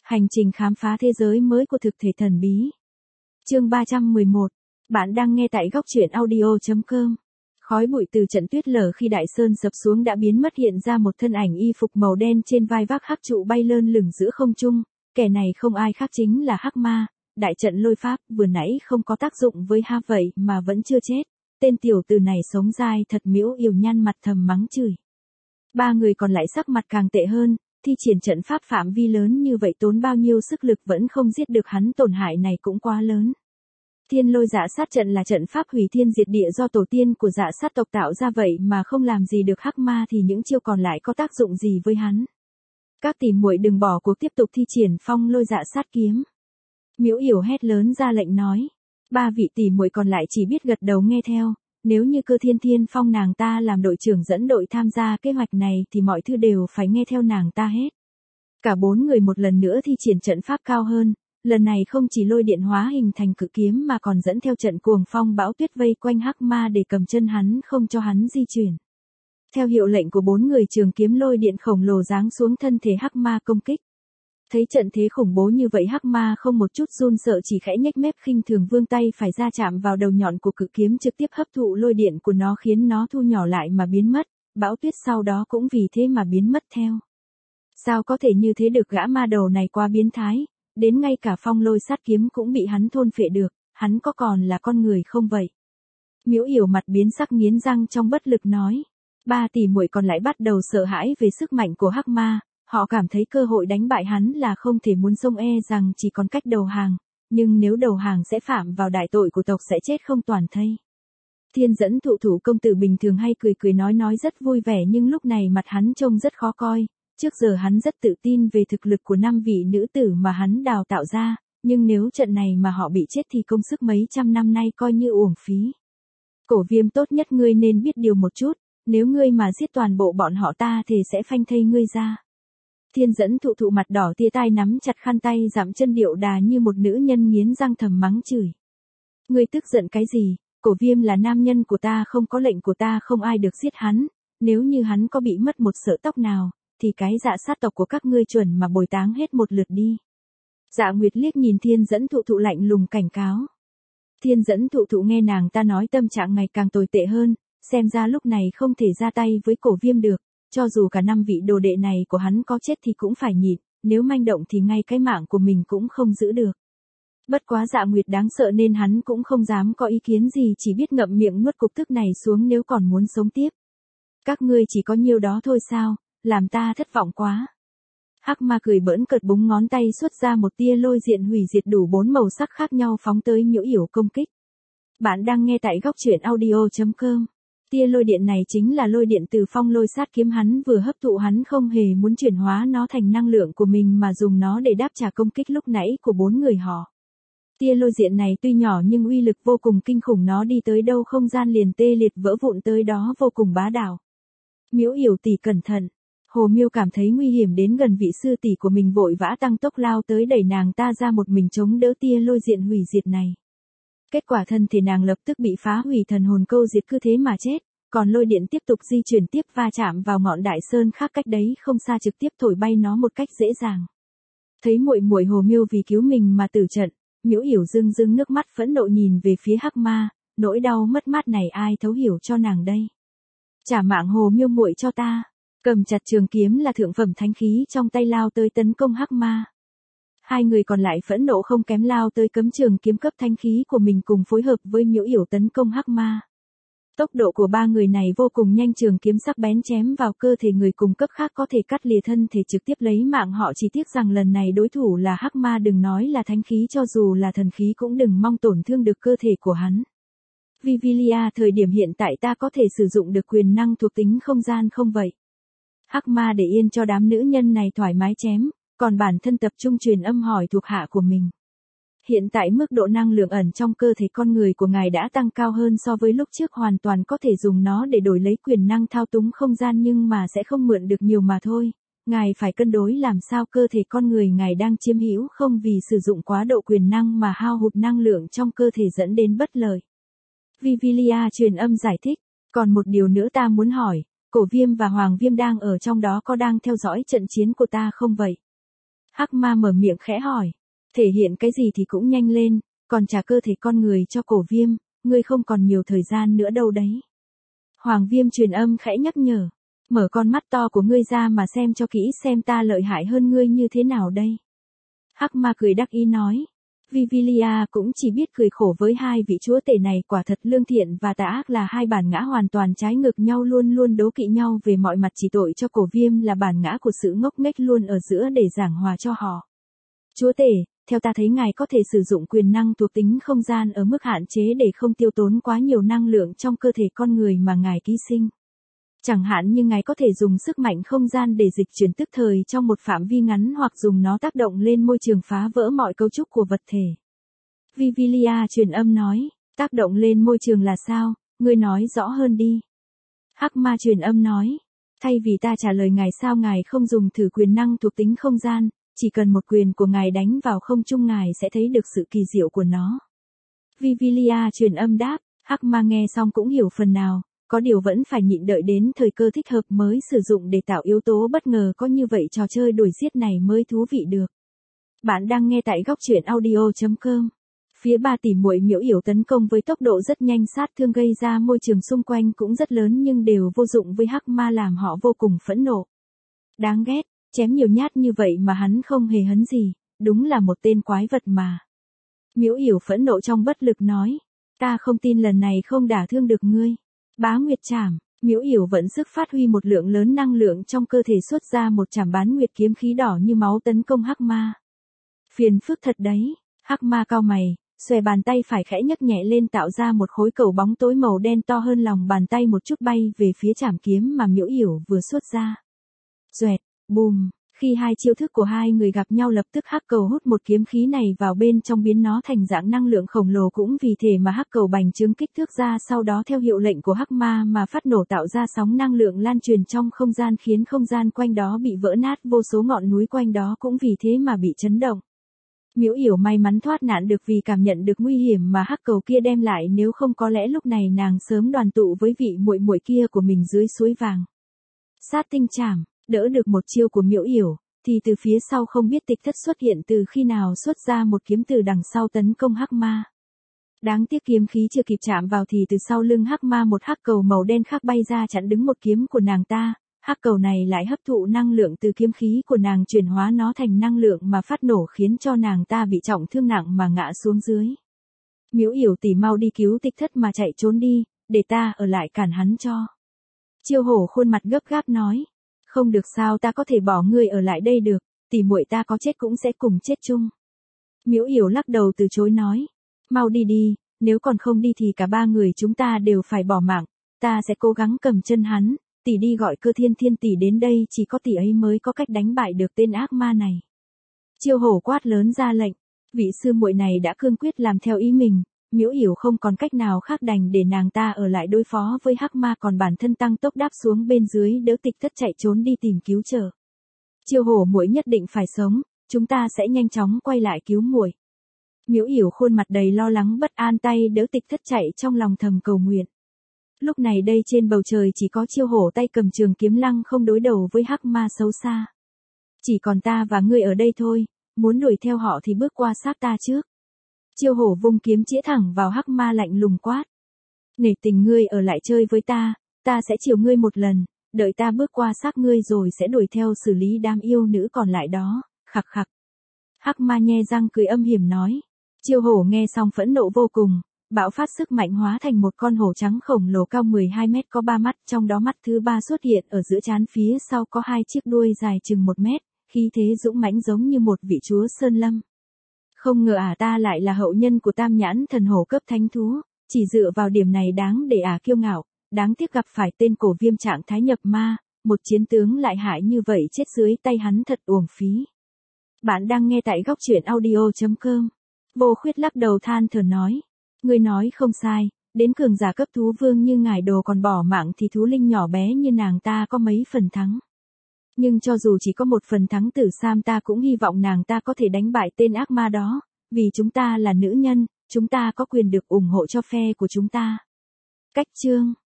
Hành trình khám phá thế giới mới của thực thể thần bí. Chương 311. Bạn đang nghe tại góc truyện audio.com. Khói bụi từ trận tuyết lở khi đại sơn sập xuống đã biến mất, hiện ra một thân ảnh y phục màu đen trên vai vác hắc trụ bay lơ lửng giữa không trung. Kẻ này không ai khác chính là Hắc Ma, đại trận lôi pháp vừa nãy không có tác dụng với Ha vậy mà vẫn chưa chết. Tên tiểu tử này sống dai thật, Miễu Yểu nhăn mặt thầm mắng chửi. Ba người còn lại sắc mặt càng tệ hơn. Thi triển trận pháp phạm vi lớn như vậy tốn bao nhiêu sức lực vẫn không giết được hắn, tổn hại này cũng quá lớn. Thiên lôi dạ sát trận là trận pháp hủy thiên diệt địa do tổ tiên của dạ sát tộc tạo ra, vậy mà không làm gì được Hắc Ma thì những chiêu còn lại có tác dụng gì với hắn. Các tỷ muội đừng bỏ cuộc, tiếp tục thi triển phong lôi dạ sát kiếm. Miễu Yểu hét lớn ra lệnh nói. Ba vị tỷ muội còn lại chỉ biết gật đầu nghe theo. Nếu như Cơ Thiên Thiên phong nàng ta làm đội trưởng dẫn đội tham gia kế hoạch này thì mọi thứ đều phải nghe theo nàng ta hết. Cả bốn người một lần nữa thi triển trận pháp cao hơn, lần này không chỉ lôi điện hóa hình thành cự kiếm mà còn dẫn theo trận cuồng phong bão tuyết vây quanh Hắc Ma để cầm chân hắn không cho hắn di chuyển. Theo hiệu lệnh của bốn người, trường kiếm lôi điện khổng lồ giáng xuống thân thể Hắc Ma công kích. Thấy trận thế khủng bố như vậy, Hắc Ma không một chút run sợ, chỉ khẽ nhếch mép khinh thường vươn tay phải ra chạm vào đầu nhọn của cự kiếm, trực tiếp hấp thụ lôi điện của nó khiến nó thu nhỏ lại mà biến mất, bão tuyết sau đó cũng vì thế mà biến mất theo. Sao có thể như thế được, gã ma đầu này quá biến thái, đến ngay cả phong lôi sát kiếm cũng bị hắn thôn phệ được, hắn có còn là con người không vậy? Miễu Yểu mặt biến sắc nghiến răng trong bất lực nói. Ba tỷ muội còn lại bắt đầu sợ hãi về sức mạnh của Hắc Ma. Họ cảm thấy cơ hội đánh bại hắn là không thể, muốn xông e rằng chỉ còn cách đầu hàng, nhưng nếu đầu hàng sẽ phạm vào đại tội của tộc, sẽ chết không toàn thây. Thiên Dẫn Thụ Thủ công tử bình thường hay cười cười nói rất vui vẻ, nhưng lúc này mặt hắn trông rất khó coi. Trước giờ hắn rất tự tin về thực lực của 5 vị nữ tử mà hắn đào tạo ra, nhưng nếu trận này mà họ bị chết thì công sức mấy trăm năm nay coi như uổng phí. Cổ Viêm, tốt nhất ngươi nên biết điều một chút, nếu ngươi mà giết toàn bộ bọn họ ta thì sẽ phanh thây ngươi ra. Thiên Dẫn Thụ Thụ mặt đỏ tia tai nắm chặt khăn tay, dậm chân điệu đà như một nữ nhân, nghiến răng thầm mắng chửi. Ngươi tức giận cái gì? Cổ Viêm là nam nhân của ta, không có lệnh của ta không ai được giết hắn, nếu như hắn có bị mất một sợi tóc nào, thì cái dạ sát tộc của các ngươi chuẩn mà bồi táng hết một lượt đi. Dạ Nguyệt liếc nhìn Thiên Dẫn Thụ Thụ lạnh lùng cảnh cáo. Thiên Dẫn Thụ Thụ nghe nàng ta nói, tâm trạng ngày càng tồi tệ hơn, xem ra lúc này không thể ra tay với Cổ Viêm được. Cho dù cả 5 vị đồ đệ này của hắn có chết thì cũng phải nhịn, nếu manh động thì ngay cái mạng của mình cũng không giữ được. Bất quá Dạ Nguyệt đáng sợ nên hắn cũng không dám có ý kiến gì, chỉ biết ngậm miệng nuốt cục tức này xuống nếu còn muốn sống tiếp. Các ngươi chỉ có nhiêu đó thôi sao, làm ta thất vọng quá. Hắc Ma cười bỡn cợt, búng ngón tay xuất ra một tia lôi diện hủy diệt đủ 4 màu sắc khác nhau phóng tới Miễu Yểu công kích. Bạn đang nghe tại góc truyện audio.com. Tia lôi điện này chính là lôi điện từ phong lôi sát kiếm hắn vừa hấp thụ, hắn không hề muốn chuyển hóa nó thành năng lượng của mình mà dùng nó để đáp trả công kích lúc nãy của 4 người họ. Tia lôi điện này tuy nhỏ nhưng uy lực vô cùng kinh khủng, nó đi tới đâu không gian liền tê liệt vỡ vụn tới đó, vô cùng bá đạo. Miễu Yểu tỷ cẩn thận. Hồ Miêu cảm thấy nguy hiểm đến gần vị sư tỷ của mình, vội vã tăng tốc lao tới đẩy nàng ta ra một mình chống đỡ tia lôi điện hủy diệt này. Kết quả thân thể nàng lập tức bị phá hủy, thần hồn câu diệt, cứ thế mà chết, còn lôi điện tiếp tục di chuyển tiếp, va chạm vào ngọn đại sơn khác cách đấy không xa, trực tiếp thổi bay nó một cách dễ dàng. Thấy muội muội Hồ Miêu vì cứu mình mà tử trận, Miễu Yểu rưng rưng nước mắt phẫn nộ nhìn về phía Hắc Ma, nỗi đau mất mát này ai thấu hiểu cho nàng đây. Trả mạng Hồ Miêu muội cho ta. Cầm chặt trường kiếm là thượng phẩm thánh khí trong tay lao tới tấn công Hắc Ma. Hai người còn lại phẫn nộ không kém lao tới cấm trường kiếm cấp thánh khí của mình cùng phối hợp với Miễu Yểu tấn công Hắc Ma. Tốc độ của ba người này vô cùng nhanh, trường kiếm sắc bén chém vào cơ thể người cùng cấp khác có thể cắt lìa thân thể, trực tiếp lấy mạng họ. Chỉ tiếc rằng lần này đối thủ là Hắc Ma, đừng nói là thánh khí, cho dù là thần khí cũng đừng mong tổn thương được cơ thể của hắn. Vivilia, thời điểm hiện tại ta có thể sử dụng được quyền năng thuộc tính không gian không vậy? Hắc Ma để yên cho đám nữ nhân này thoải mái chém, còn bản thân tập trung truyền âm hỏi thuộc hạ của mình. Hiện tại mức độ năng lượng ẩn trong cơ thể con người của ngài đã tăng cao hơn so với lúc trước, hoàn toàn có thể dùng nó để đổi lấy quyền năng thao túng không gian, nhưng mà sẽ không mượn được nhiều mà thôi. Ngài phải cân đối làm sao cơ thể con người ngài đang chiếm hữu không vì sử dụng quá độ quyền năng mà hao hụt năng lượng trong cơ thể dẫn đến bất lợi. Vivilia truyền âm giải thích, còn một điều nữa ta muốn hỏi, Cổ Viêm và Hoàng Viêm đang ở trong đó có đang theo dõi trận chiến của ta không vậy? Hắc ma mở miệng khẽ hỏi. Thể hiện cái gì thì cũng nhanh lên, còn trả cơ thể con người cho Cổ Viêm, ngươi không còn nhiều thời gian nữa đâu đấy. Hoàng Viêm truyền âm khẽ nhắc nhở. Mở con mắt to của ngươi ra mà xem cho kỹ xem ta lợi hại hơn ngươi như thế nào đây. Hắc ma cười đắc ý nói. Vivilia cũng chỉ biết cười khổ với hai vị chúa tể này, quả thật lương thiện và tà ác là hai bản ngã hoàn toàn trái ngược nhau, luôn luôn đố kỵ nhau về mọi mặt, chỉ tội cho Cổ Viêm là bản ngã của sự ngốc nghếch luôn ở giữa để giảng hòa cho họ. Chúa tể, theo ta thấy ngài có thể sử dụng quyền năng thuộc tính không gian ở mức hạn chế để không tiêu tốn quá nhiều năng lượng trong cơ thể con người mà ngài ký sinh. Chẳng hạn như ngài có thể dùng sức mạnh không gian để dịch chuyển tức thời trong một phạm vi ngắn, hoặc dùng nó tác động lên môi trường phá vỡ mọi cấu trúc của vật thể. Vivilia truyền âm nói, tác động lên môi trường là sao, ngươi nói rõ hơn đi. Hắc ma truyền âm nói, thay vì ta trả lời ngài sao ngài không dùng thử quyền năng thuộc tính không gian, chỉ cần một quyền của ngài đánh vào không trung ngài sẽ thấy được sự kỳ diệu của nó. Vivilia truyền âm đáp, Hắc ma nghe xong cũng hiểu phần nào. Có điều vẫn phải nhịn đợi đến thời cơ thích hợp mới sử dụng để tạo yếu tố bất ngờ, có như vậy trò chơi đuổi giết này mới thú vị được. Bạn đang nghe tại góc truyện audio.com. Phía ba tỷ muội Miễu Yểu tấn công với tốc độ rất nhanh, sát thương gây ra môi trường xung quanh cũng rất lớn nhưng đều vô dụng với Hắc ma, làm họ vô cùng phẫn nộ. Đáng ghét, chém nhiều nhát như vậy mà hắn không hề hấn gì, đúng là một tên quái vật mà. Miễu Yểu phẫn nộ trong bất lực nói, ta không tin lần này không đả thương được ngươi. Bá Nguyệt Trảm, Miễu Yểu vận sức phát huy một lượng lớn năng lượng trong cơ thể, xuất ra một trảm bán nguyệt kiếm khí đỏ như máu tấn công Hắc ma. Phiền phức thật đấy, Hắc ma cau mày, xòe bàn tay phải khẽ nhấc nhẹ lên tạo ra một khối cầu bóng tối màu đen to hơn lòng bàn tay một chút bay về phía trảm kiếm mà Miễu Yểu vừa xuất ra. Xoẹt, bùm. Khi hai chiêu thức của hai người gặp nhau lập tức hắc cầu hút một kiếm khí này vào bên trong biến nó thành dạng năng lượng khổng lồ, cũng vì thế mà hắc cầu bành trướng kích thước ra, sau đó theo hiệu lệnh của Hắc ma mà phát nổ tạo ra sóng năng lượng lan truyền trong không gian khiến không gian quanh đó bị vỡ nát, vô số ngọn núi quanh đó cũng vì thế mà bị chấn động. Miễu Yểu may mắn thoát nạn được vì cảm nhận được nguy hiểm mà hắc cầu kia đem lại, nếu không có lẽ lúc này nàng sớm đoàn tụ với vị muội muội kia của mình dưới suối vàng. Sát tinh trảm. Đỡ được một chiêu của Miễu Yểu, thì từ phía sau không biết Tịch Thất xuất hiện từ khi nào, xuất ra một kiếm từ đằng sau tấn công Hắc ma. Đáng tiếc kiếm khí chưa kịp chạm vào thì từ sau lưng Hắc ma một hắc cầu màu đen khác bay ra chặn đứng một kiếm của nàng ta. Hắc cầu này lại hấp thụ năng lượng từ kiếm khí của nàng, chuyển hóa nó thành năng lượng mà phát nổ, khiến cho nàng ta bị trọng thương nặng mà ngã xuống dưới. Miễu Yểu tỷ mau đi cứu Tịch Thất mà chạy trốn đi, để ta ở lại cản hắn cho. Chiêu Hổ khuôn mặt gấp gáp nói. Không được, sao ta có thể bỏ ngươi ở lại đây được, tỷ muội ta có chết cũng sẽ cùng chết chung. Miễu Yểu lắc đầu từ chối nói, mau đi đi, nếu còn không đi thì cả ba người chúng ta đều phải bỏ mạng, ta sẽ cố gắng cầm chân hắn, tỷ đi gọi Cơ Thiên Thiên tỷ đến đây, chỉ có tỷ ấy mới có cách đánh bại được tên ác ma này. Chiêu Hổ quát lớn ra lệnh, vị sư muội này đã cương quyết làm theo ý mình. Miễu Yểu không còn cách nào khác đành để nàng ta ở lại đối phó với Hắc ma, còn bản thân tăng tốc đáp xuống bên dưới đỡ Tịch Thất chạy trốn đi tìm cứu trợ. Chiêu Hổ muội nhất định phải sống, chúng ta sẽ nhanh chóng quay lại cứu muội. Miễu Yểu khuôn mặt đầy lo lắng bất an tay đỡ Tịch Thất chạy, trong lòng thầm cầu nguyện. Lúc này đây trên bầu trời chỉ có Chiêu Hổ tay cầm trường kiếm lăng không đối đầu với Hắc ma xấu xa. Chỉ còn ta và ngươi ở đây thôi, muốn đuổi theo họ thì bước qua xác ta trước. Chiêu Hổ vung kiếm chĩa thẳng vào Hắc ma lạnh lùng quát. Nể tình ngươi ở lại chơi với ta sẽ chiều ngươi một lần, đợi ta bước qua xác ngươi rồi sẽ đuổi theo xử lý đám yêu nữ còn lại đó, khặc khặc. Hắc ma nhe răng cười âm hiểm nói. Chiêu Hổ nghe xong phẫn nộ vô cùng, bạo phát sức mạnh hóa thành một con hổ trắng khổng lồ cao 12 mét, có 3 mắt, trong đó mắt thứ 3 xuất hiện ở giữa trán, phía sau có 2 chiếc đuôi dài chừng 1 mét, khí thế dũng mãnh giống như một vị chúa sơn lâm. Không ngờ ta lại là hậu nhân của Tam Nhãn thần hổ cấp thánh thú, chỉ dựa vào điểm này đáng để kiêu ngạo, đáng tiếc gặp phải tên Cổ Viêm trạng thái nhập ma, một chiến tướng lại hại như vậy, chết dưới tay hắn thật uổng phí. Bạn đang nghe tại góc truyện audio.com. Vô Khuyết lắc đầu than thở nói, ngươi nói không sai, đến cường giả cấp thú vương như ngài đồ còn bỏ mạng thì thú linh nhỏ bé như nàng ta có mấy phần thắng. Nhưng cho dù chỉ có một phần thắng tử Sam, ta cũng hy vọng nàng ta có thể đánh bại tên ác ma đó, vì chúng ta là nữ nhân, chúng ta có quyền được ủng hộ cho phe của chúng ta. Cách chương